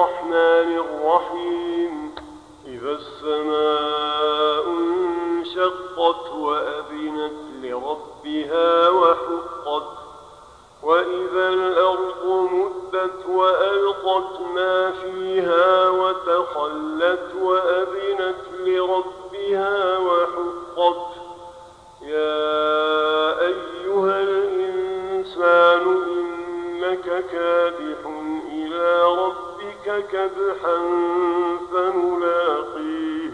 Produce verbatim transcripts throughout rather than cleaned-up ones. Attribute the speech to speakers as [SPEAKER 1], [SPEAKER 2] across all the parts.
[SPEAKER 1] الرحمن الرحيم إذا السماء انشقت وأذنت لربها وحقت وإذا الأرض مدت وألقت ما فيها وتخلت وأذنت لربها وحقت يا أيها الإنسان إنك كادح إلى ربك كدحا فملاقيه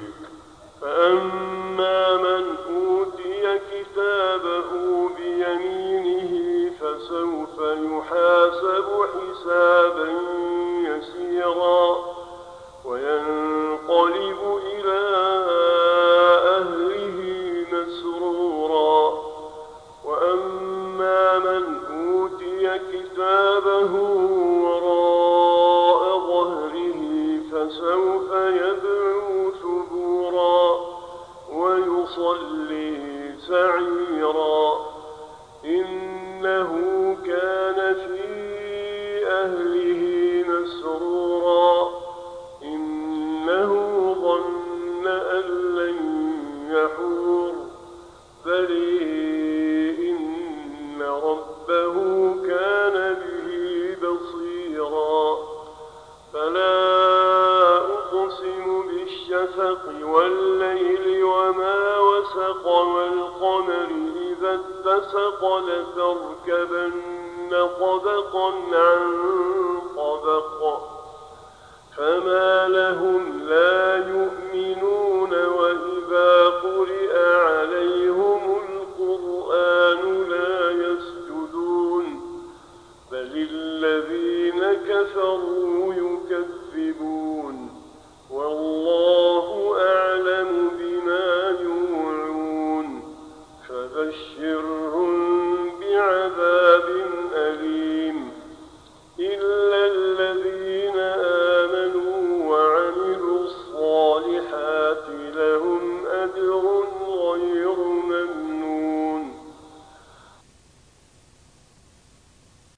[SPEAKER 1] فأما من أوتي كتابه بيمينه فسوف يحاسب حسابا يسيرا وينقلب إلى أهله مسرورا وأما من أوتي كتابه وراء ظهره فسوف يدعو ثبورا ويصلي سعيرا إنه كان في أهله مسرورا إنه ظن أن لن يحور بل إن ربه كان به بصيرا فلا أقسم بالشفق والليل وما وسق والقمر إذا اتسق لتركبن طبقا عن طبق فما لهم لا يؤمنون وإذا قرئ عليهم القرآن لا يسجدون بل الذين كفروا